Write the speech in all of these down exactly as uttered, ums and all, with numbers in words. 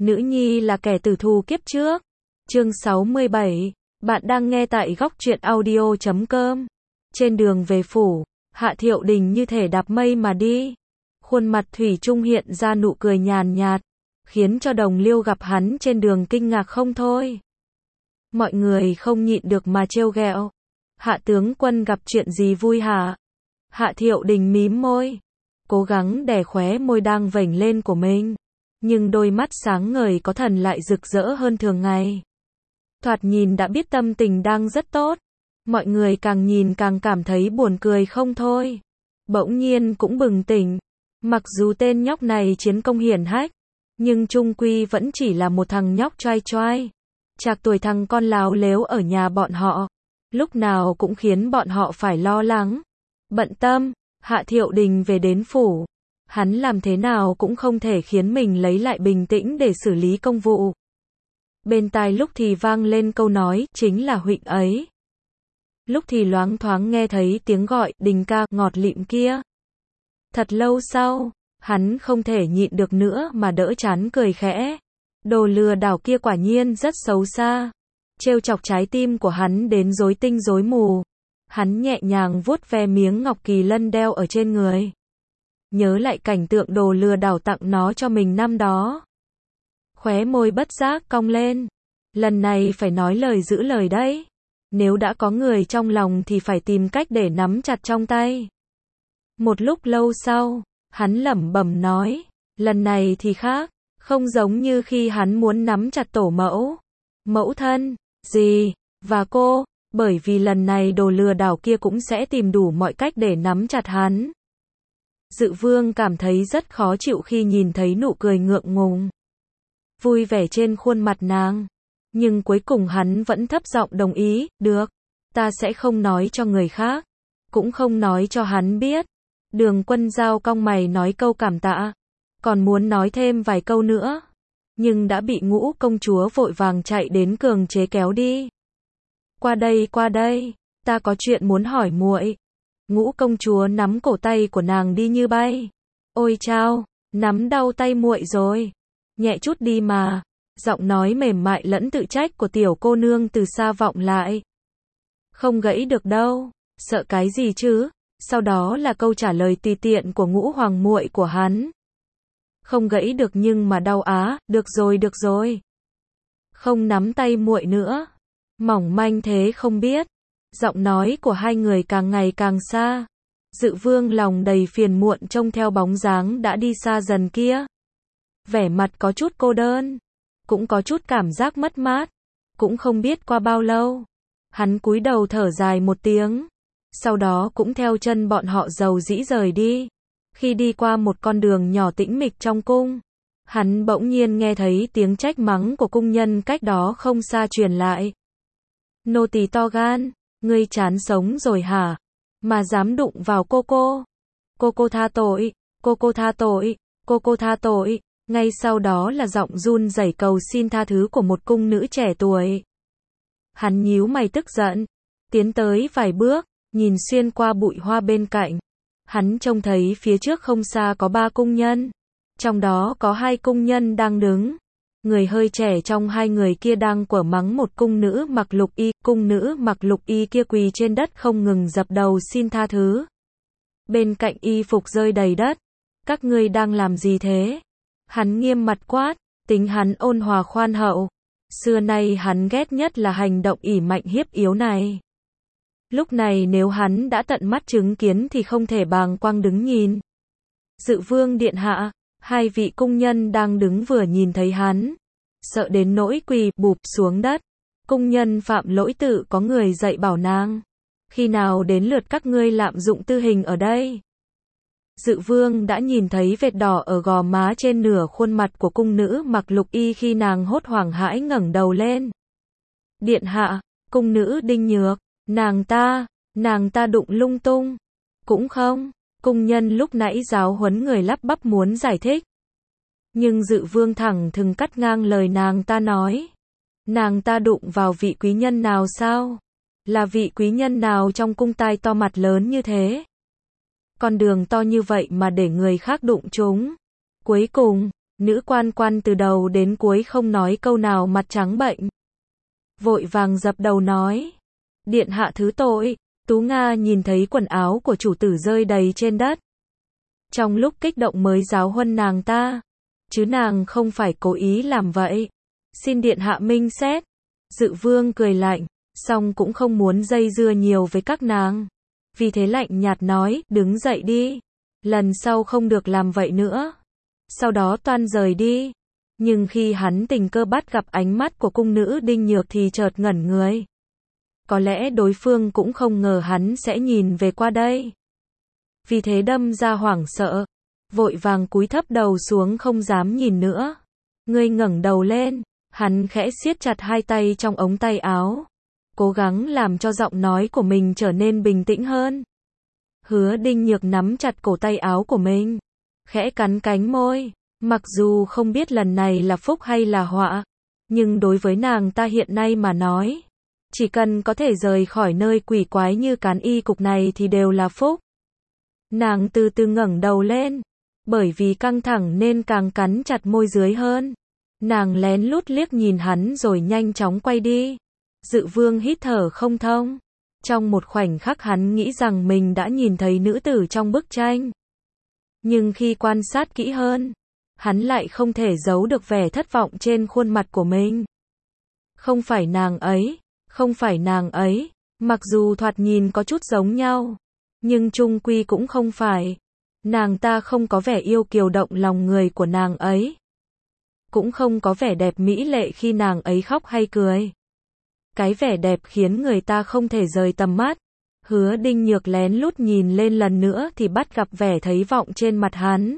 Nữ nhi là kẻ tử thù kiếp trước. Chương sáu mươi bảy. Bạn đang nghe tại góc truyện audio chấm com. Trên đường về phủ, Hạ Thiệu Đình như thể đạp mây mà đi. Khuôn mặt thủy chung hiện ra nụ cười nhàn nhạt, khiến cho đồng liêu gặp hắn trên đường kinh ngạc không thôi. Mọi người không nhịn được mà trêu ghẹo. Hạ tướng quân gặp chuyện gì vui hả? Hạ Thiệu Đình mím môi, cố gắng đè khóe môi đang vểnh lên của mình. Nhưng đôi mắt sáng ngời có thần lại rực rỡ hơn thường ngày. Thoạt nhìn đã biết tâm tình đang rất tốt. Mọi người càng nhìn càng cảm thấy buồn cười không thôi. Bỗng nhiên cũng bừng tỉnh. Mặc dù tên nhóc này chiến công hiển hách, nhưng chung quy vẫn chỉ là một thằng nhóc choai choai. Trạc tuổi thằng con láo lếu ở nhà bọn họ. Lúc nào cũng khiến bọn họ phải lo lắng, bận tâm. Hạ Thiệu Đình về đến phủ. Hắn làm thế nào cũng không thể khiến mình lấy lại bình tĩnh để xử lý công vụ. Bên tai lúc thì vang lên câu nói, chính là huynh ấy. Lúc thì loáng thoáng nghe thấy tiếng gọi, Đình ca, ngọt lịm kia. Thật lâu sau, hắn không thể nhịn được nữa mà đỡ chán cười khẽ. Đồ lừa đảo kia quả nhiên rất xấu xa. Trêu chọc trái tim của hắn đến rối tinh rối mù. Hắn nhẹ nhàng vuốt ve miếng ngọc kỳ lân đeo ở trên người. Nhớ lại cảnh tượng đồ lừa đảo tặng nó cho mình năm đó. Khóe môi bất giác cong lên. Lần này phải nói lời giữ lời đấy. Nếu đã có người trong lòng thì phải tìm cách để nắm chặt trong tay. Một lúc lâu sau, hắn lẩm bẩm nói, lần này thì khác, không giống như khi hắn muốn nắm chặt tổ mẫu, mẫu thân, dì, và cô, bởi vì lần này đồ lừa đảo kia cũng sẽ tìm đủ mọi cách để nắm chặt hắn. Dự Vương cảm thấy rất khó chịu khi nhìn thấy nụ cười ngượng ngùng, vui vẻ trên khuôn mặt nàng. Nhưng cuối cùng hắn vẫn thấp giọng đồng ý, được, ta sẽ không nói cho người khác, cũng không nói cho hắn biết. Đường Quân Giao cong mày nói câu cảm tạ, còn muốn nói thêm vài câu nữa, nhưng đã bị Ngũ công chúa vội vàng chạy đến cường chế kéo đi. Qua đây, qua đây, ta có chuyện muốn hỏi muội. Ngũ công chúa nắm cổ tay của nàng đi như bay. Ôi chao, nắm đau tay muội rồi. Nhẹ chút đi mà. Giọng nói mềm mại lẫn tự trách của tiểu cô nương từ xa vọng lại. Không gãy được đâu, sợ cái gì chứ? Sau đó là câu trả lời tùy tiện của Ngũ hoàng muội của hắn. Không gãy được nhưng mà đau á, được rồi được rồi. Không nắm tay muội nữa. Mỏng manh thế không biết. Giọng nói của hai người càng ngày càng xa. Dự Vương lòng đầy phiền muộn trông theo bóng dáng đã đi xa dần kia. Vẻ mặt có chút cô đơn, cũng có chút cảm giác mất mát. Cũng không biết qua bao lâu, hắn cúi đầu thở dài một tiếng, sau đó cũng theo chân bọn họ dầu dĩ rời đi. Khi đi qua một con đường nhỏ tĩnh mịch trong cung, hắn bỗng nhiên nghe thấy tiếng trách mắng của cung nhân cách đó không xa truyền lại. Nô tỳ to gan, ngươi chán sống rồi hả? Mà dám đụng vào cô cô. Cô cô tha tội, cô cô tha tội, cô cô tha tội. Ngay sau đó là giọng run rẩy cầu xin tha thứ của một cung nữ trẻ tuổi. Hắn nhíu mày tức giận, tiến tới vài bước, nhìn xuyên qua bụi hoa bên cạnh. Hắn trông thấy phía trước không xa có ba cung nhân. Trong đó có hai cung nhân đang đứng. Người hơi trẻ trong hai người kia đang quở mắng một cung nữ mặc lục y. Cung nữ mặc lục y kia quỳ trên đất không ngừng dập đầu xin tha thứ. Bên cạnh y phục rơi đầy đất. Các ngươi đang làm gì thế? Hắn nghiêm mặt quát, tính hắn ôn hòa khoan hậu. Xưa nay hắn ghét nhất là hành động ỷ mạnh hiếp yếu này. Lúc này nếu hắn đã tận mắt chứng kiến thì không thể bàng quang đứng nhìn. Dự Vương điện hạ, hai vị cung nhân đang đứng vừa nhìn thấy hắn, sợ đến nỗi quỳ bụp xuống đất. Cung nhân phạm lỗi tự có người dạy bảo nàng, khi nào đến lượt các ngươi lạm dụng tư hình ở đây? Dự Vương đã nhìn thấy vệt đỏ ở gò má trên nửa khuôn mặt của cung nữ mặc lục y khi nàng hốt hoảng hãi ngẩng đầu lên. Điện hạ, cung nữ Đinh Nhược, nàng ta, nàng ta đụng lung tung. Cũng không, cung nhân lúc nãy giáo huấn người lắp bắp muốn giải thích. Nhưng Dự Vương thẳng thừng cắt ngang lời nàng ta nói. Nàng ta đụng vào vị quý nhân nào sao? Là vị quý nhân nào trong cung tai to mặt lớn như thế? Con đường to như vậy mà để người khác đụng chúng. Cuối cùng, Nữ quan quan từ đầu đến cuối không nói câu nào, mặt trắng bệnh. Vội vàng dập đầu nói. Điện hạ thứ tội. Tú Nga nhìn thấy quần áo của chủ tử rơi đầy trên đất. Trong lúc kích động mới giáo huấn nàng ta. Chứ nàng không phải cố ý làm vậy. Xin điện hạ minh xét. Dự vương cười lạnh, song cũng không muốn dây dưa nhiều với các nàng. Vì thế lạnh nhạt nói, đứng dậy đi. Lần sau không được làm vậy nữa. Sau đó toan rời đi. Nhưng khi hắn tình cờ bắt gặp ánh mắt của cung nữ Đinh Nhược thì chợt ngẩn người. Có lẽ đối phương cũng không ngờ hắn sẽ nhìn về qua đây. Vì thế đâm ra hoảng sợ. Vội vàng cúi thấp đầu xuống không dám nhìn nữa. Ngươi ngẩng đầu lên. Hắn khẽ siết chặt hai tay trong ống tay áo. Cố gắng làm cho giọng nói của mình trở nên bình tĩnh hơn. Hứa Đinh Nhược nắm chặt cổ tay áo của mình. Khẽ cắn cánh môi. Mặc dù không biết lần này là phúc hay là họa. Nhưng đối với nàng ta hiện nay mà nói. Chỉ cần có thể rời khỏi nơi quỷ quái như Cán Y cục này thì đều là phúc. Nàng từ từ ngẩng đầu lên. Bởi vì căng thẳng nên càng cắn chặt môi dưới hơn. Nàng lén lút liếc nhìn hắn rồi nhanh chóng quay đi. Dự vương hít thở không thông. Trong một khoảnh khắc hắn nghĩ rằng mình đã nhìn thấy nữ tử trong bức tranh. Nhưng khi quan sát kỹ hơn, hắn lại không thể giấu được vẻ thất vọng trên khuôn mặt của mình. Không phải nàng ấy, không phải nàng ấy, mặc dù thoạt nhìn có chút giống nhau, nhưng chung quy cũng không phải. Nàng ta không có vẻ yêu kiều động lòng người của nàng ấy. Cũng không có vẻ đẹp mỹ lệ khi nàng ấy khóc hay cười. Cái vẻ đẹp khiến người ta không thể rời tầm mắt. Hứa Đinh Nhược lén lút nhìn lên lần nữa thì bắt gặp vẻ thấy vọng trên mặt hắn.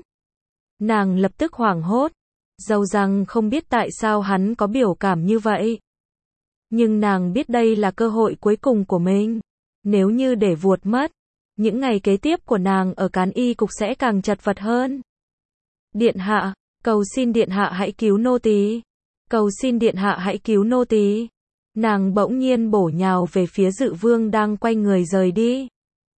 Nàng lập tức hoảng hốt. Dẫu rằng không biết tại sao hắn có biểu cảm như vậy. Nhưng nàng biết đây là cơ hội cuối cùng của mình. Nếu như để vuột mất, những ngày kế tiếp của nàng ở Cán Y cục sẽ càng chật vật hơn. Điện hạ, cầu xin điện hạ hãy cứu nô tỳ. Cầu xin điện hạ hãy cứu nô tỳ. Nàng bỗng nhiên bổ nhào về phía Dự vương đang quay người rời đi.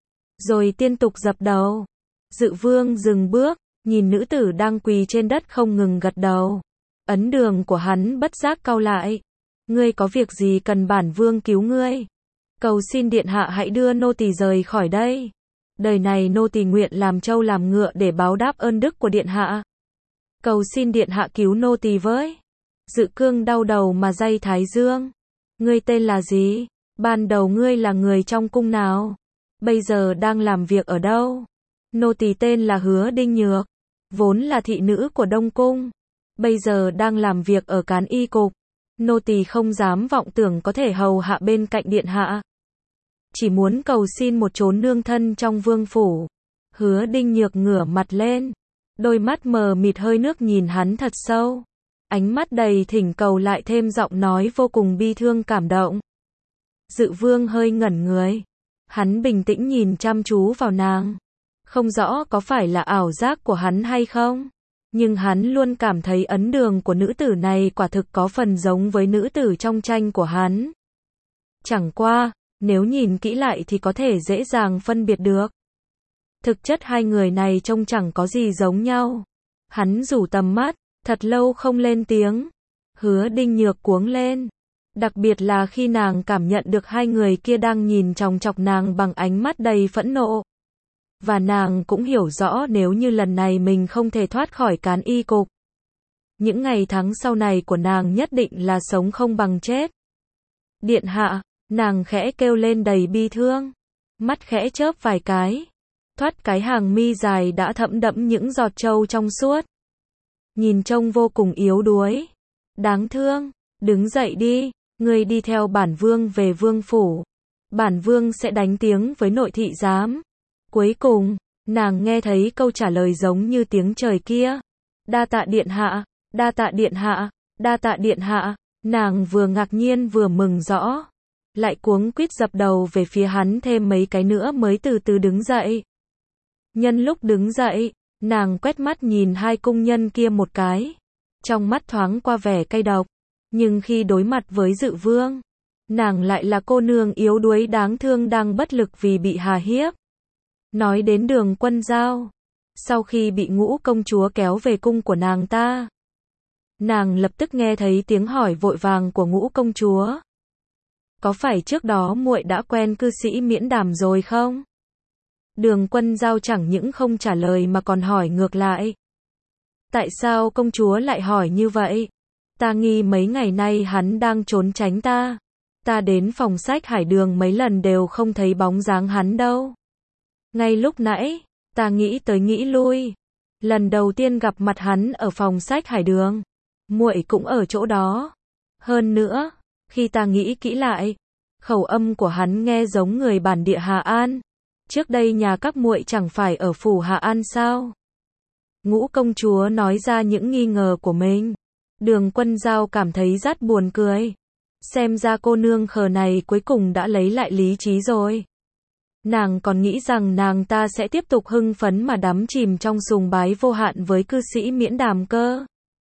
Rồi liên tục dập đầu. Dự vương dừng bước, nhìn nữ tử đang quỳ trên đất không ngừng gật đầu. Ấn đường của hắn bất giác cau lại. Ngươi có việc gì cần bản vương cứu ngươi? Cầu xin điện hạ hãy đưa nô tỳ rời khỏi đây. Đời này nô tỳ nguyện làm trâu làm ngựa để báo đáp ơn đức của điện hạ. Cầu xin điện hạ cứu nô tỳ với. Dự cương đau đầu mà day thái dương. Ngươi tên là gì? Ban đầu ngươi là người trong cung nào? Bây giờ đang làm việc ở đâu? Nô tỳ tên là Hứa Đinh Nhược, vốn là thị nữ của Đông Cung. Bây giờ đang làm việc ở Cán Y cục. Nô tỳ không dám vọng tưởng có thể hầu hạ bên cạnh điện hạ. Chỉ muốn cầu xin một chốn nương thân trong vương phủ. Hứa Đinh Nhược ngửa mặt lên. Đôi mắt mờ mịt hơi nước nhìn hắn thật sâu. Ánh mắt đầy thỉnh cầu lại thêm giọng nói vô cùng bi thương cảm động. Dự vương hơi ngẩn người. Hắn bình tĩnh nhìn chăm chú vào nàng. Không rõ có phải là ảo giác của hắn hay không. Nhưng hắn luôn cảm thấy ấn đường của nữ tử này quả thực có phần giống với nữ tử trong tranh của hắn. Chẳng qua, nếu nhìn kỹ lại thì có thể dễ dàng phân biệt được. Thực chất hai người này trông chẳng có gì giống nhau. Hắn rủ tầm mắt, thật lâu không lên tiếng. Hứa Đinh Nhược cuống lên. Đặc biệt là khi nàng cảm nhận được hai người kia đang nhìn chòng chọc nàng bằng ánh mắt đầy phẫn nộ. Và nàng cũng hiểu rõ nếu như lần này mình không thể thoát khỏi Cán Y cục. Những ngày tháng sau này của nàng nhất định là sống không bằng chết. Điện hạ, nàng khẽ kêu lên đầy bi thương. Mắt khẽ chớp vài cái. Thoát cái hàng mi dài đã thẫm đẫm những giọt trâu trong suốt. Nhìn trông vô cùng yếu đuối. Đáng thương, đứng dậy đi, ngươi đi theo bản vương về vương phủ. Bản vương sẽ đánh tiếng với nội thị giám. Cuối cùng, nàng nghe thấy câu trả lời giống như tiếng trời kia. Đa tạ điện hạ, đa tạ điện hạ, đa tạ điện hạ. Nàng vừa ngạc nhiên vừa mừng rõ. Lại cuống quýt dập đầu về phía hắn thêm mấy cái nữa mới từ từ đứng dậy. Nhân lúc đứng dậy, nàng quét mắt nhìn hai cung nhân kia một cái. Trong mắt thoáng qua vẻ cay độc. Nhưng khi đối mặt với Dự vương, nàng lại là cô nương yếu đuối đáng thương đang bất lực vì bị hà hiếp. Nói đến Đường Quân Giao, Sau khi bị Ngũ công chúa kéo về cung của nàng ta, nàng lập tức nghe thấy tiếng hỏi vội vàng của Ngũ công chúa. Có phải trước đó muội đã quen cư sĩ Miễn Đàm rồi không? Đường Quân Giao chẳng những không trả lời mà còn hỏi ngược lại. Tại sao công chúa lại hỏi như vậy? Ta nghi mấy ngày nay hắn đang trốn tránh ta. Ta đến phòng sách Hải Đường mấy lần đều không thấy bóng dáng hắn đâu. Ngay lúc nãy, ta nghĩ tới nghĩ lui. Lần đầu tiên gặp mặt hắn ở phòng sách Hải Đường, muội cũng ở chỗ đó. Hơn nữa, khi ta nghĩ kỹ lại, khẩu âm của hắn nghe giống người bản địa Hà An. Trước đây nhà các muội chẳng phải ở phủ Hà An sao? Ngũ công chúa nói ra những nghi ngờ của mình. Đường Quân Giao cảm thấy rất buồn cười. Xem ra cô nương khờ này cuối cùng đã lấy lại lý trí rồi. Nàng còn nghĩ rằng nàng ta sẽ tiếp tục hưng phấn mà đắm chìm trong sùng bái vô hạn với cư sĩ Miễn Đàm cơ.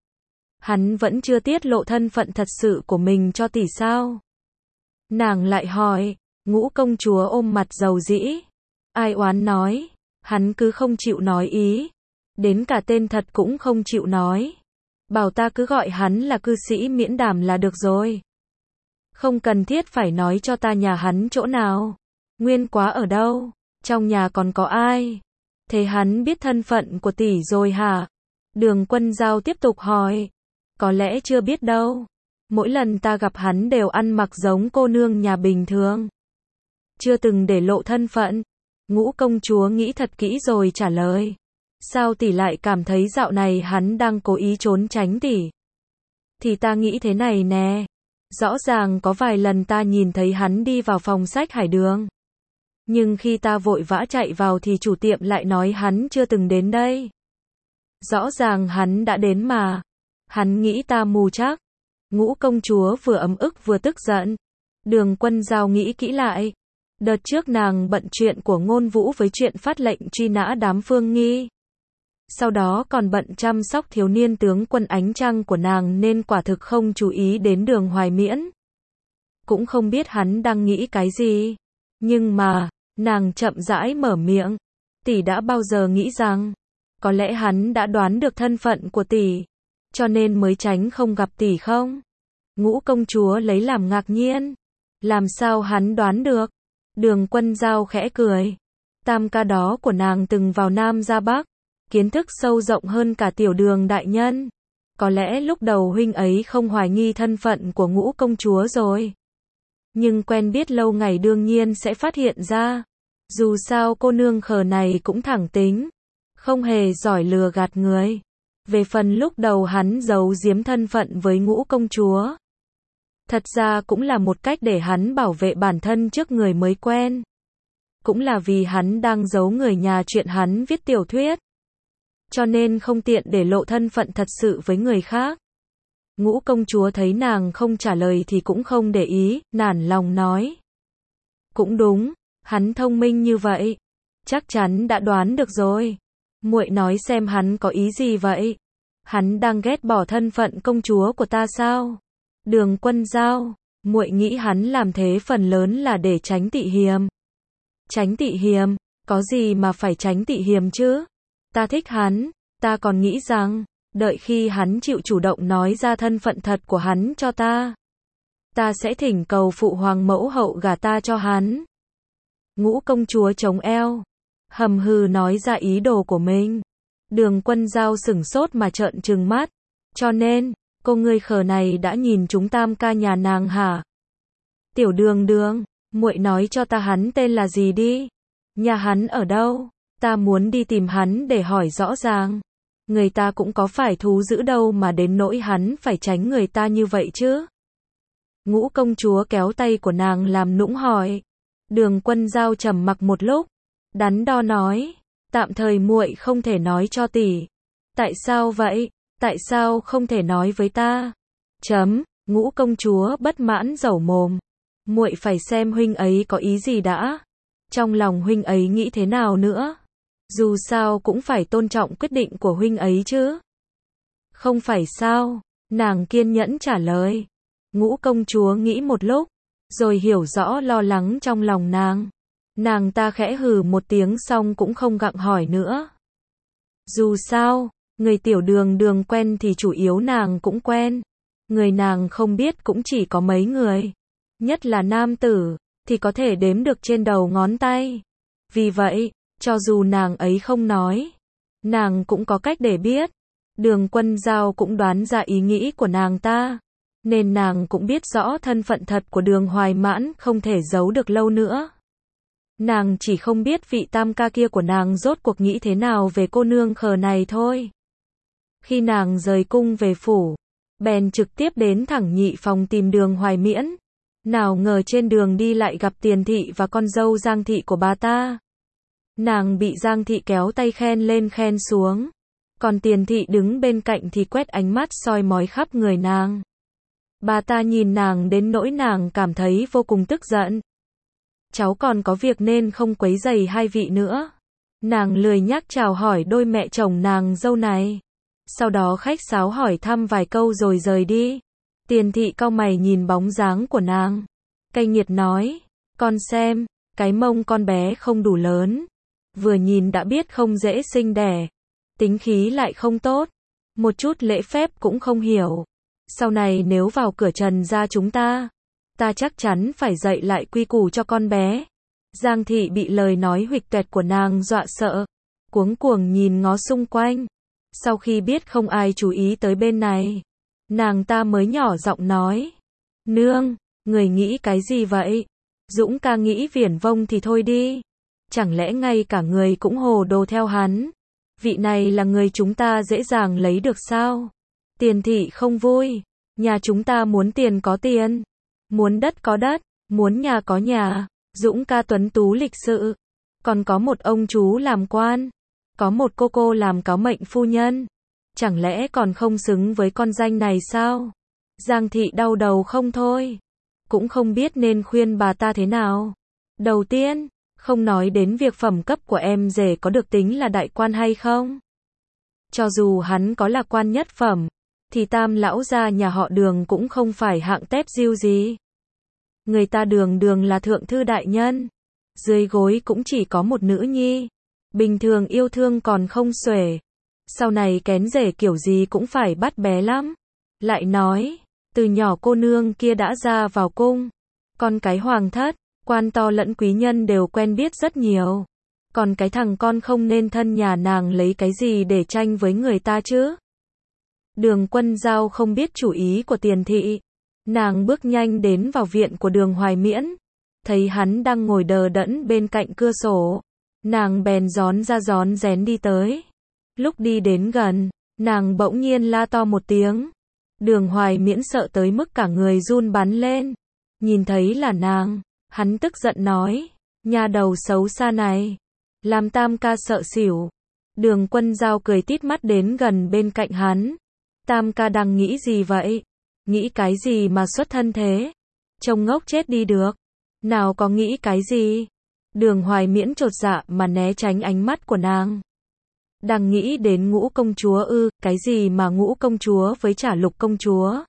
Hắn vẫn chưa tiết lộ thân phận thật sự của mình cho tỷ sao? Nàng lại hỏi. Ngũ công chúa ôm mặt dầu dĩ. Ai oán nói, hắn cứ không chịu nói ý. Đến cả tên thật cũng không chịu nói. Bảo ta cứ gọi hắn là cư sĩ Miễn Đàm là được rồi. Không cần thiết phải nói cho ta nhà hắn chỗ nào. Nguyên Quá ở đâu? Trong nhà còn có ai? Thế hắn biết thân phận của tỷ rồi hả? Đường Quân Giao tiếp tục hỏi. Có lẽ chưa biết đâu. Mỗi lần ta gặp hắn đều ăn mặc giống cô nương nhà bình thường. Chưa từng để lộ thân phận. Ngũ công chúa nghĩ thật kỹ rồi trả lời. Sao tỷ lại cảm thấy dạo này hắn đang cố ý trốn tránh tỷ? Thì ta nghĩ thế này nè. Rõ ràng có vài lần ta nhìn thấy hắn đi vào phòng sách Hải Đường. Nhưng khi ta vội vã chạy vào thì chủ tiệm lại nói hắn chưa từng đến đây. Rõ ràng hắn đã đến mà. Hắn nghĩ ta mù chắc. Ngũ công chúa vừa ấm ức vừa tức giận. Đường Quân Giao nghĩ kỹ lại. Đợt trước nàng bận chuyện của Ngôn Vũ với chuyện phát lệnh truy nã đám Phương Nghi. Sau đó còn bận chăm sóc thiếu niên tướng quân Ánh Trăng của nàng nên quả thực không chú ý đến Đường Hoài Miễn. Cũng không biết hắn đang nghĩ cái gì. Nhưng mà, nàng chậm rãi mở miệng. Tỷ đã bao giờ nghĩ rằng, có lẽ hắn đã đoán được thân phận của tỷ, cho nên mới tránh không gặp tỷ không? Ngũ công chúa lấy làm ngạc nhiên. Làm sao hắn đoán được? Đường Quân Giao khẽ cười. Tam ca đó của nàng từng vào Nam ra Bắc. Kiến thức sâu rộng hơn cả tiểu Đường đại nhân. Có lẽ lúc đầu huynh ấy không hoài nghi thân phận của Ngũ công chúa rồi. Nhưng quen biết lâu ngày đương nhiên sẽ phát hiện ra. Dù sao cô nương khờ này cũng thẳng tính. Không hề giỏi lừa gạt người. Về phần lúc đầu hắn giấu giếm thân phận với Ngũ công chúa. Thật ra cũng là một cách để hắn bảo vệ bản thân trước người mới quen. Cũng là vì hắn đang giấu người nhà chuyện hắn viết tiểu thuyết. Cho nên không tiện để lộ thân phận thật sự với người khác. Ngũ công chúa thấy nàng không trả lời thì cũng không để ý, nản lòng nói. Cũng đúng, hắn thông minh như vậy. Chắc chắn đã đoán được rồi. Muội nói xem hắn có ý gì vậy? Hắn đang ghét bỏ thân phận công chúa của ta sao? Đường Quân Giao, muội nghĩ hắn làm thế phần lớn là để tránh Tị Hiềm. Tránh Tị Hiềm? Có gì mà phải tránh Tị Hiềm chứ? Ta thích hắn, ta còn nghĩ rằng, đợi khi hắn chịu chủ động nói ra thân phận thật của hắn cho ta, ta sẽ thỉnh cầu phụ hoàng mẫu hậu gả ta cho hắn. Ngũ công chúa chống eo, hầm hừ nói ra ý đồ của mình. Đường Quân Giao sửng sốt mà trợn trừng mắt. Cho nên, cô ngươi khờ này đã nhìn chúng tam ca nhà nàng hả? Tiểu Đường Đường, muội nói cho ta hắn tên là gì đi? Nhà hắn ở đâu? Ta muốn đi tìm hắn để hỏi rõ ràng. Người ta cũng có phải thú dữ đâu mà đến nỗi hắn phải tránh người ta như vậy chứ? Ngũ công chúa kéo tay của nàng làm nũng hỏi. Đường Quân Giao trầm mặc một lúc, đắn đo nói, tạm thời muội không thể nói cho tỷ. Tại sao vậy? Tại sao không thể nói với ta? Chấm, Ngũ công chúa bất mãn dẩu mồm. Muội phải xem huynh ấy có ý gì đã. Trong lòng huynh ấy nghĩ thế nào nữa? Dù sao cũng phải tôn trọng quyết định của huynh ấy chứ. Không phải sao? Nàng kiên nhẫn trả lời. Ngũ công chúa nghĩ một lúc, rồi hiểu rõ lo lắng trong lòng nàng. Nàng ta khẽ hừ một tiếng xong cũng không gặng hỏi nữa. Dù sao, người tiểu đường đường quen thì chủ yếu nàng cũng quen. Người nàng không biết cũng chỉ có mấy người. Nhất là nam tử, thì có thể đếm được trên đầu ngón tay. Vì vậy, cho dù nàng ấy không nói, nàng cũng có cách để biết. Đường Quân Giao cũng đoán ra ý nghĩ của nàng ta. Nên nàng cũng biết rõ thân phận thật của Đường Hoài Mãn không thể giấu được lâu nữa. Nàng chỉ không biết vị tam ca kia của nàng rốt cuộc nghĩ thế nào về cô nương khờ này thôi. Khi nàng rời cung về phủ, bèn trực tiếp đến thẳng nhị phòng tìm Đường Hoài Miễn. Nào ngờ trên đường đi lại gặp Tiền Thị và con dâu Giang Thị của bà ta. Nàng bị Giang Thị kéo tay khen lên khen xuống. Còn Tiền Thị đứng bên cạnh thì quét ánh mắt soi mói khắp người nàng. Bà ta nhìn nàng đến nỗi nàng cảm thấy vô cùng tức giận. Cháu còn có việc nên không quấy rầy hai vị nữa. Nàng lười nhác chào hỏi đôi mẹ chồng nàng dâu này. Sau đó khách sáo hỏi thăm vài câu rồi rời đi. Tiền Thị cau mày nhìn bóng dáng của nàng. Cay nghiệt nói, con xem, cái mông con bé không đủ lớn. Vừa nhìn đã biết không dễ sinh đẻ. Tính khí lại không tốt. Một chút lễ phép cũng không hiểu. Sau này nếu vào cửa Trần gia chúng ta, ta chắc chắn phải dạy lại quy củ cho con bé. Giang Thị bị lời nói huỵch toẹt của nàng dọa sợ. Cuống cuồng nhìn ngó xung quanh. Sau khi biết không ai chú ý tới bên này, nàng ta mới nhỏ giọng nói. Nương, người nghĩ cái gì vậy? Dũng ca nghĩ viển vông thì thôi đi. Chẳng lẽ ngay cả người cũng hồ đồ theo hắn? Vị này là người chúng ta dễ dàng lấy được sao? Tiền Thị không vui. Nhà chúng ta muốn tiền có tiền. Muốn đất có đất. Muốn nhà có nhà. Dũng ca tuấn tú lịch sự. Còn có một ông chú làm quan. Có một cô cô làm cáo mệnh phu nhân. Chẳng lẽ còn không xứng với con danh này sao? Giang Thị đau đầu không thôi. Cũng không biết nên khuyên bà ta thế nào. Đầu tiên, không nói đến việc phẩm cấp của em rể có được tính là đại quan hay không. Cho dù hắn có là quan nhất phẩm, thì tam lão gia nhà họ Đường cũng không phải hạng tép diêu gì. Người ta Đường Đường là thượng thư đại nhân. Dưới gối cũng chỉ có một nữ nhi. Bình thường yêu thương còn không xuể. Sau này kén rể kiểu gì cũng phải bắt bé lắm. Lại nói, từ nhỏ cô nương kia đã ra vào cung. Con cái hoàng thất, quan to lẫn quý nhân đều quen biết rất nhiều. Còn cái thằng con không nên thân nhà nàng lấy cái gì để tranh với người ta chứ? Đường Quân Giao không biết chủ ý của Tiền Thị. Nàng bước nhanh đến vào viện của Đường Hoài Miễn. Thấy hắn đang ngồi đờ đẫn bên cạnh cửa sổ. Nàng bèn gión ra gión rén đi tới. Lúc đi đến gần, nàng bỗng nhiên la to một tiếng. Đường Hoài Miễn sợ tới mức cả người run bắn lên. Nhìn thấy là nàng, hắn tức giận nói, nhà đầu xấu xa này, làm tam ca sợ xỉu. Đường Quân Giao cười tít mắt đến gần bên cạnh hắn. Tam ca đang nghĩ gì vậy? Nghĩ cái gì mà xuất thân thế? Trông ngốc chết đi được. Nào có nghĩ cái gì? Đường Hoài Miễn chột dạ mà né tránh ánh mắt của nàng. Đang nghĩ đến Ngũ công chúa ư? Cái gì mà Ngũ công chúa với Trả Lục công chúa?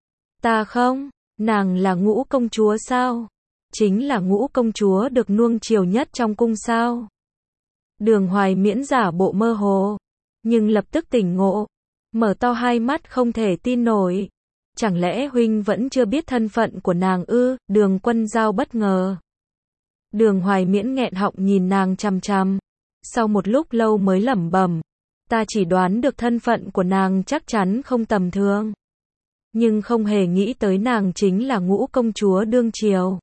Ta không, nàng là Ngũ công chúa sao? Chính là Ngũ công chúa được nuông chiều nhất trong cung sao? Đường Hoài Miễn giả bộ mơ hồ, nhưng lập tức tỉnh ngộ, mở to hai mắt không thể tin nổi. Chẳng lẽ huynh vẫn chưa biết thân phận của nàng ư? Đường Quân Giao bất ngờ. Đường Hoài Miễn nghẹn họng nhìn nàng chằm chằm. Sau một lúc lâu mới lẩm bẩm, ta chỉ đoán được thân phận của nàng chắc chắn không tầm thường. Nhưng không hề nghĩ tới nàng chính là Ngũ công chúa đương triều.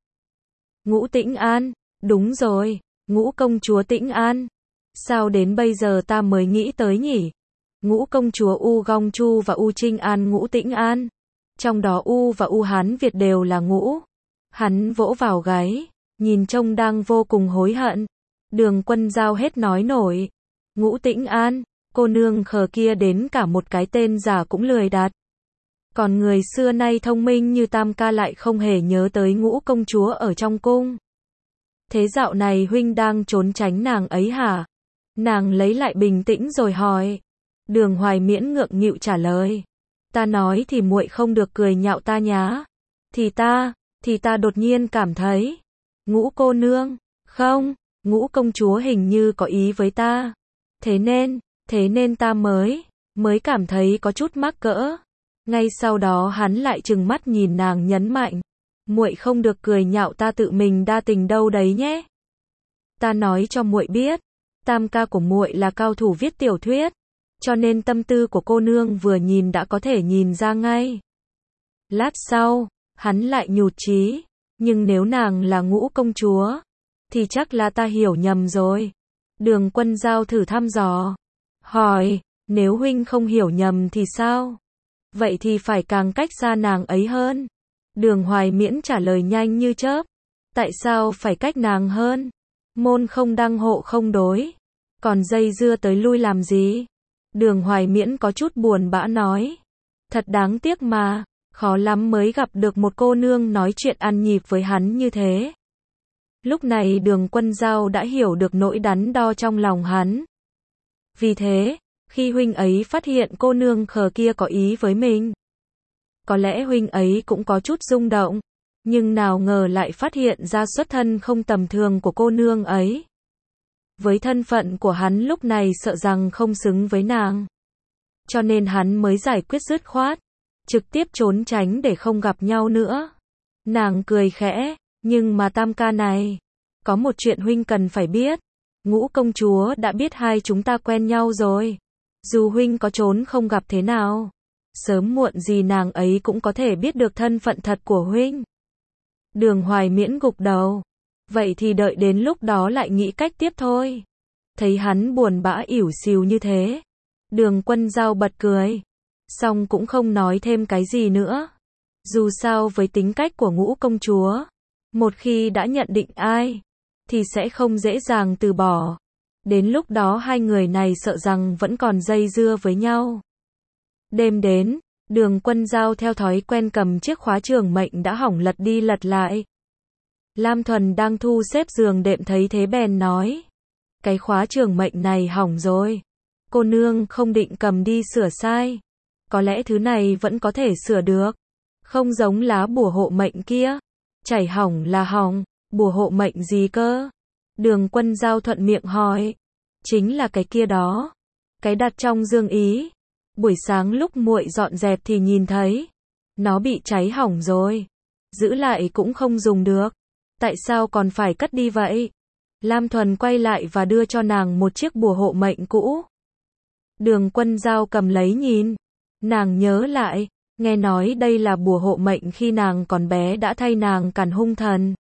Ngũ Tĩnh An, đúng rồi, Ngũ công chúa Tĩnh An. Sao đến bây giờ ta mới nghĩ tới nhỉ? Ngũ công chúa U Gong Chu và U Trinh An Ngũ Tĩnh An. Trong đó U và U Hán Việt đều là Ngũ. Hắn vỗ vào gáy, nhìn trông đang vô cùng hối hận. Đường Quân Giao hết nói nổi. Ngũ Tĩnh An, cô nương khờ kia đến cả một cái tên giả cũng lười đặt. Còn người xưa nay thông minh như tam ca lại không hề nhớ tới Ngũ công chúa ở trong cung. Thế dạo này huynh đang trốn tránh nàng ấy hả? Nàng lấy lại bình tĩnh rồi hỏi. Đường Hoài Miễn ngượng nghịu trả lời. Ta nói thì muội không được cười nhạo ta nhá. Thì ta, thì ta đột nhiên cảm thấy. Ngũ cô nương, không, Ngũ công chúa hình như có ý với ta. Thế nên, thế nên ta mới, mới cảm thấy có chút mắc cỡ. Ngay sau đó hắn lại trừng mắt nhìn nàng nhấn mạnh, muội không được cười nhạo ta tự mình đa tình đâu đấy nhé. Ta nói cho muội biết, tam ca của muội là cao thủ viết tiểu thuyết, cho nên tâm tư của cô nương vừa nhìn đã có thể nhìn ra ngay. Lát sau, hắn lại nhụt chí, nhưng nếu nàng là Ngũ công chúa, thì chắc là ta hiểu nhầm rồi. Đường Quân Giao thử thăm dò, hỏi, nếu huynh không hiểu nhầm thì sao? Vậy thì phải càng cách xa nàng ấy hơn. Đường Hoài Miễn trả lời nhanh như chớp, tại sao phải cách nàng hơn? Môn không đăng hộ không đối, còn dây dưa tới lui làm gì? Đường Hoài Miễn có chút buồn bã nói, thật đáng tiếc mà, khó lắm mới gặp được một cô nương nói chuyện ăn nhịp với hắn như thế. Lúc này Đường Quân Giao đã hiểu được nỗi đắn đo trong lòng hắn. Vì thế, khi huynh ấy phát hiện cô nương khờ kia có ý với mình, có lẽ huynh ấy cũng có chút rung động, nhưng nào ngờ lại phát hiện ra xuất thân không tầm thường của cô nương ấy. Với thân phận của hắn lúc này sợ rằng không xứng với nàng, cho nên hắn mới giải quyết dứt khoát, trực tiếp trốn tránh để không gặp nhau nữa. Nàng cười khẽ, nhưng mà tam ca này, có một chuyện huynh cần phải biết. Ngũ công chúa đã biết hai chúng ta quen nhau rồi. Dù huynh có trốn không gặp thế nào, sớm muộn gì nàng ấy cũng có thể biết được thân phận thật của huynh. Đường Hoài Miễn gục đầu. Vậy thì đợi đến lúc đó lại nghĩ cách tiếp thôi. Thấy hắn buồn bã ỉu xìu như thế, Đường Quân Giao bật cười, xong cũng không nói thêm cái gì nữa. Dù sao với tính cách của Ngũ công chúa, một khi đã nhận định ai, thì sẽ không dễ dàng từ bỏ. Đến lúc đó hai người này sợ rằng vẫn còn dây dưa với nhau. Đêm đến, Đường Quân Giao theo thói quen cầm chiếc khóa trường mệnh đã hỏng lật đi lật lại. Lam Thuần đang thu xếp giường đệm thấy thế bèn nói, cái khóa trường mệnh này hỏng rồi. Cô nương không định cầm đi sửa sai. Có lẽ thứ này vẫn có thể sửa được. Không giống lá bùa hộ mệnh kia. Chảy hỏng là hỏng, bùa hộ mệnh gì cơ? Đường Quân Giao thuận miệng hỏi. Chính là cái kia đó. Cái đặt trong dương ý. Buổi sáng lúc muội dọn dẹp thì nhìn thấy. Nó bị cháy hỏng rồi. Giữ lại cũng không dùng được. Tại sao còn phải cất đi vậy? Lam Thuần quay lại và đưa cho nàng một chiếc bùa hộ mệnh cũ. Đường Quân Giao cầm lấy nhìn. Nàng nhớ lại, nghe nói đây là bùa hộ mệnh khi nàng còn bé đã thay nàng cản hung thần.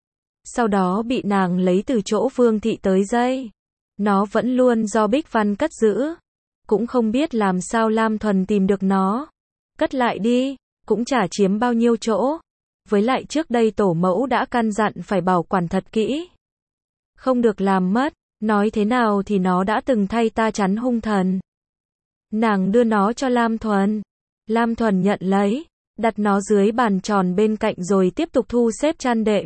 Sau đó bị nàng lấy từ chỗ Vương thị tới dây. Nó vẫn luôn do Bích Văn cất giữ. Cũng không biết làm sao Lam Thuần tìm được nó. Cất lại đi, cũng chả chiếm bao nhiêu chỗ. Với lại trước đây tổ mẫu đã căn dặn phải bảo quản thật kỹ. Không được làm mất, nói thế nào thì nó đã từng thay ta chắn hung thần. Nàng đưa nó cho Lam Thuần. Lam Thuần nhận lấy, đặt nó dưới bàn tròn bên cạnh rồi tiếp tục thu xếp chăn đệm.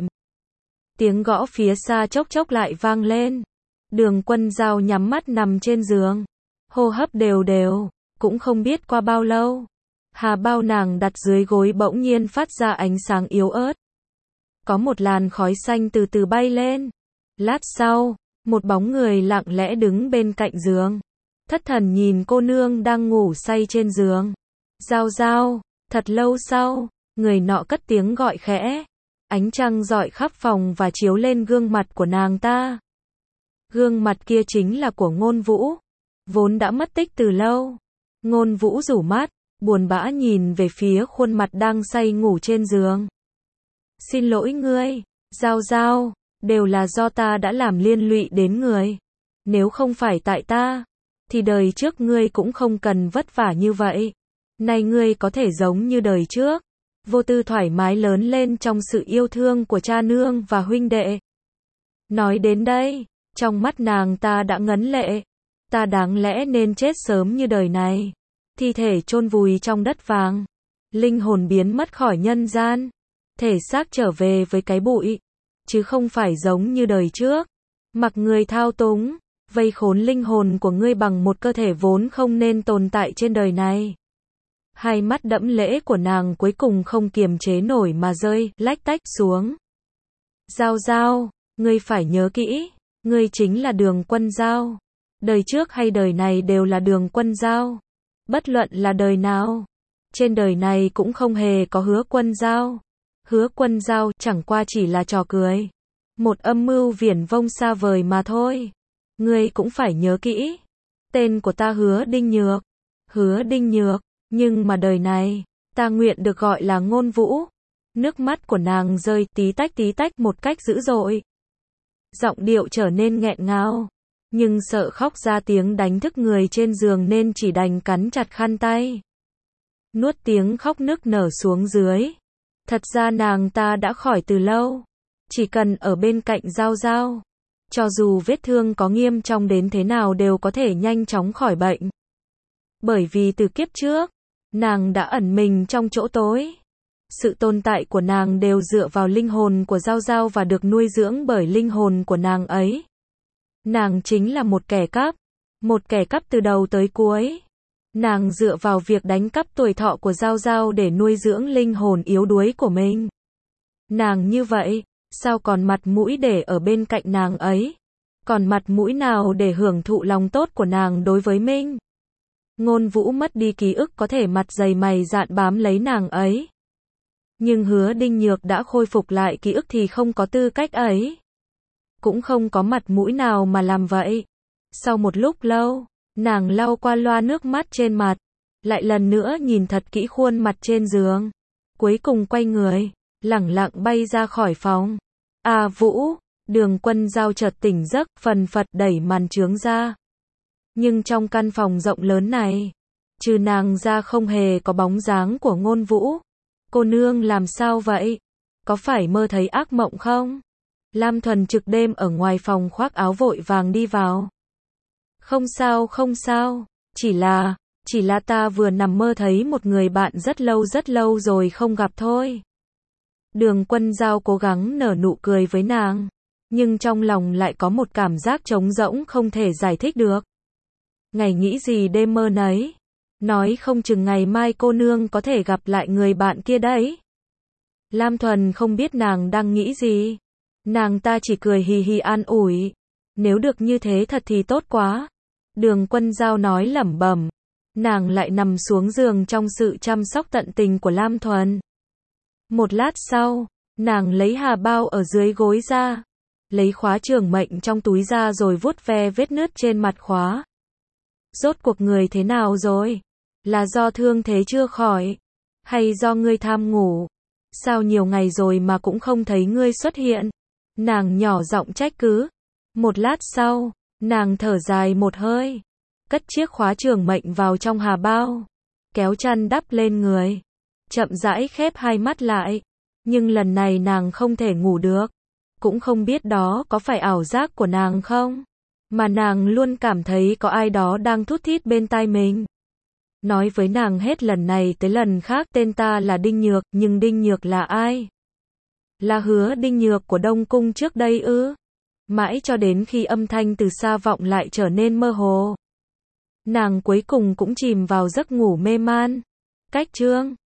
Tiếng gõ phía xa chốc chốc lại vang lên. Đường Quân Giao nhắm mắt nằm trên giường, hô hấp đều đều, cũng không biết qua bao lâu. Hà bao nàng đặt dưới gối bỗng nhiên phát ra ánh sáng yếu ớt. Có một làn khói xanh từ từ bay lên. Lát sau, một bóng người lặng lẽ đứng bên cạnh giường. Thất thần nhìn cô nương đang ngủ say trên giường. Giao Giao, thật lâu sau, người nọ cất tiếng gọi khẽ. Ánh trăng rọi khắp phòng và chiếu lên gương mặt của nàng ta. Gương mặt kia chính là của Ngôn Vũ, vốn đã mất tích từ lâu. Ngôn Vũ rủ mắt, buồn bã nhìn về phía khuôn mặt đang say ngủ trên giường. Xin lỗi ngươi, Giao Giao, đều là do ta đã làm liên lụy đến người. Nếu không phải tại ta, thì đời trước ngươi cũng không cần vất vả như vậy. Nay ngươi có thể giống như đời trước, vô tư thoải mái lớn lên trong sự yêu thương của cha nương và huynh đệ. Nói đến đây, trong mắt nàng ta đã ngấn lệ. Ta đáng lẽ nên chết sớm như đời này. Thi thể chôn vùi trong đất vàng. Linh hồn biến mất khỏi nhân gian. Thể xác trở về với cái bụi. Chứ không phải giống như đời trước. Mặc người thao túng, vây khốn linh hồn của ngươi bằng một cơ thể vốn không nên tồn tại trên đời này. Hai mắt đẫm lễ của nàng cuối cùng không kiềm chế nổi mà rơi, lách tách xuống. Giao Giao, ngươi phải nhớ kỹ, ngươi chính là Đường Quân Giao. Đời trước hay đời này đều là Đường Quân Dao. Bất luận là đời nào, trên đời này cũng không hề có Hứa Quân Dao. Hứa Quân Dao chẳng qua chỉ là trò cười. Một âm mưu viển vông xa vời mà thôi. Ngươi cũng phải nhớ kỹ. Tên của ta Hứa Đinh Nhược. Hứa Đinh Nhược. Nhưng mà đời này, ta nguyện được gọi là Ngôn Vũ. Nước mắt của nàng rơi tí tách tí tách một cách dữ dội. Giọng điệu trở nên nghẹn ngào. Nhưng sợ khóc ra tiếng đánh thức người trên giường nên chỉ đành cắn chặt khăn tay. Nuốt tiếng khóc nức nở xuống dưới. Thật ra nàng ta đã khỏi từ lâu. Chỉ cần ở bên cạnh Giao Giao. Cho dù vết thương có nghiêm trọng đến thế nào đều có thể nhanh chóng khỏi bệnh. Bởi vì từ kiếp trước, nàng đã ẩn mình trong chỗ tối. Sự tồn tại của nàng đều dựa vào linh hồn của Giao Giao và được nuôi dưỡng bởi linh hồn của nàng ấy. Nàng chính là một kẻ cắp. Một kẻ cắp từ đầu tới cuối. Nàng dựa vào việc đánh cắp tuổi thọ của Giao Giao để nuôi dưỡng linh hồn yếu đuối của mình. Nàng như vậy, sao còn mặt mũi để ở bên cạnh nàng ấy? Còn mặt mũi nào để hưởng thụ lòng tốt của nàng đối với mình? Ngôn Vũ mất đi ký ức có thể mặt dày mày dạn bám lấy nàng ấy. Nhưng Hứa Đinh Nhược đã khôi phục lại ký ức thì không có tư cách ấy. Cũng không có mặt mũi nào mà làm vậy. Sau một lúc lâu, nàng lau qua loa nước mắt trên mặt. Lại lần nữa nhìn thật kỹ khuôn mặt trên giường. Cuối cùng quay người, lẳng lặng bay ra khỏi phòng. À Vũ, Đường Quân Dao chợt tỉnh giấc, phần phật đẩy màn chướng ra. Nhưng trong căn phòng rộng lớn này, trừ nàng ra không hề có bóng dáng của Ngôn Vũ. Cô nương làm sao vậy? Có phải mơ thấy ác mộng không? Lam Thuần trực đêm ở ngoài phòng khoác áo vội vàng đi vào. Không sao không sao, chỉ là, chỉ là ta vừa nằm mơ thấy một người bạn rất lâu rất lâu rồi không gặp thôi. Đường Quân Dao cố gắng nở nụ cười với nàng, nhưng trong lòng lại có một cảm giác trống rỗng không thể giải thích được. Ngày nghĩ gì đêm mơ nấy, nói không chừng ngày mai cô nương có thể gặp lại người bạn kia đấy. Lam Thuần không biết nàng đang nghĩ gì. Nàng ta chỉ cười hì hì an ủi. Nếu được như thế thật thì tốt quá. Đường Quân Dao nói lẩm bẩm. Nàng lại nằm xuống giường trong sự chăm sóc tận tình của Lam Thuần. Một lát sau, nàng lấy hà bao ở dưới gối ra. Lấy khóa trường mệnh trong túi ra rồi vuốt ve vết nứt trên mặt khóa. Rốt cuộc người thế nào rồi? Là do thương thế chưa khỏi? Hay do ngươi tham ngủ? Sao nhiều ngày rồi mà cũng không thấy ngươi xuất hiện? Nàng nhỏ giọng trách cứ. Một lát sau, nàng thở dài một hơi. Cất chiếc khóa trường mệnh vào trong hà bao. Kéo chăn đắp lên người. Chậm rãi khép hai mắt lại. Nhưng lần này nàng không thể ngủ được. Cũng không biết đó có phải ảo giác của nàng không? Mà nàng luôn cảm thấy có ai đó đang thút thít bên tai mình. Nói với nàng hết lần này tới lần khác tên ta là Đinh Nhược, nhưng Đinh Nhược là ai? Là Hứa Đinh Nhược của Đông Cung trước đây ư? Mãi cho đến khi âm thanh từ xa vọng lại trở nên mơ hồ. Nàng cuối cùng cũng chìm vào giấc ngủ mê man. Cách chương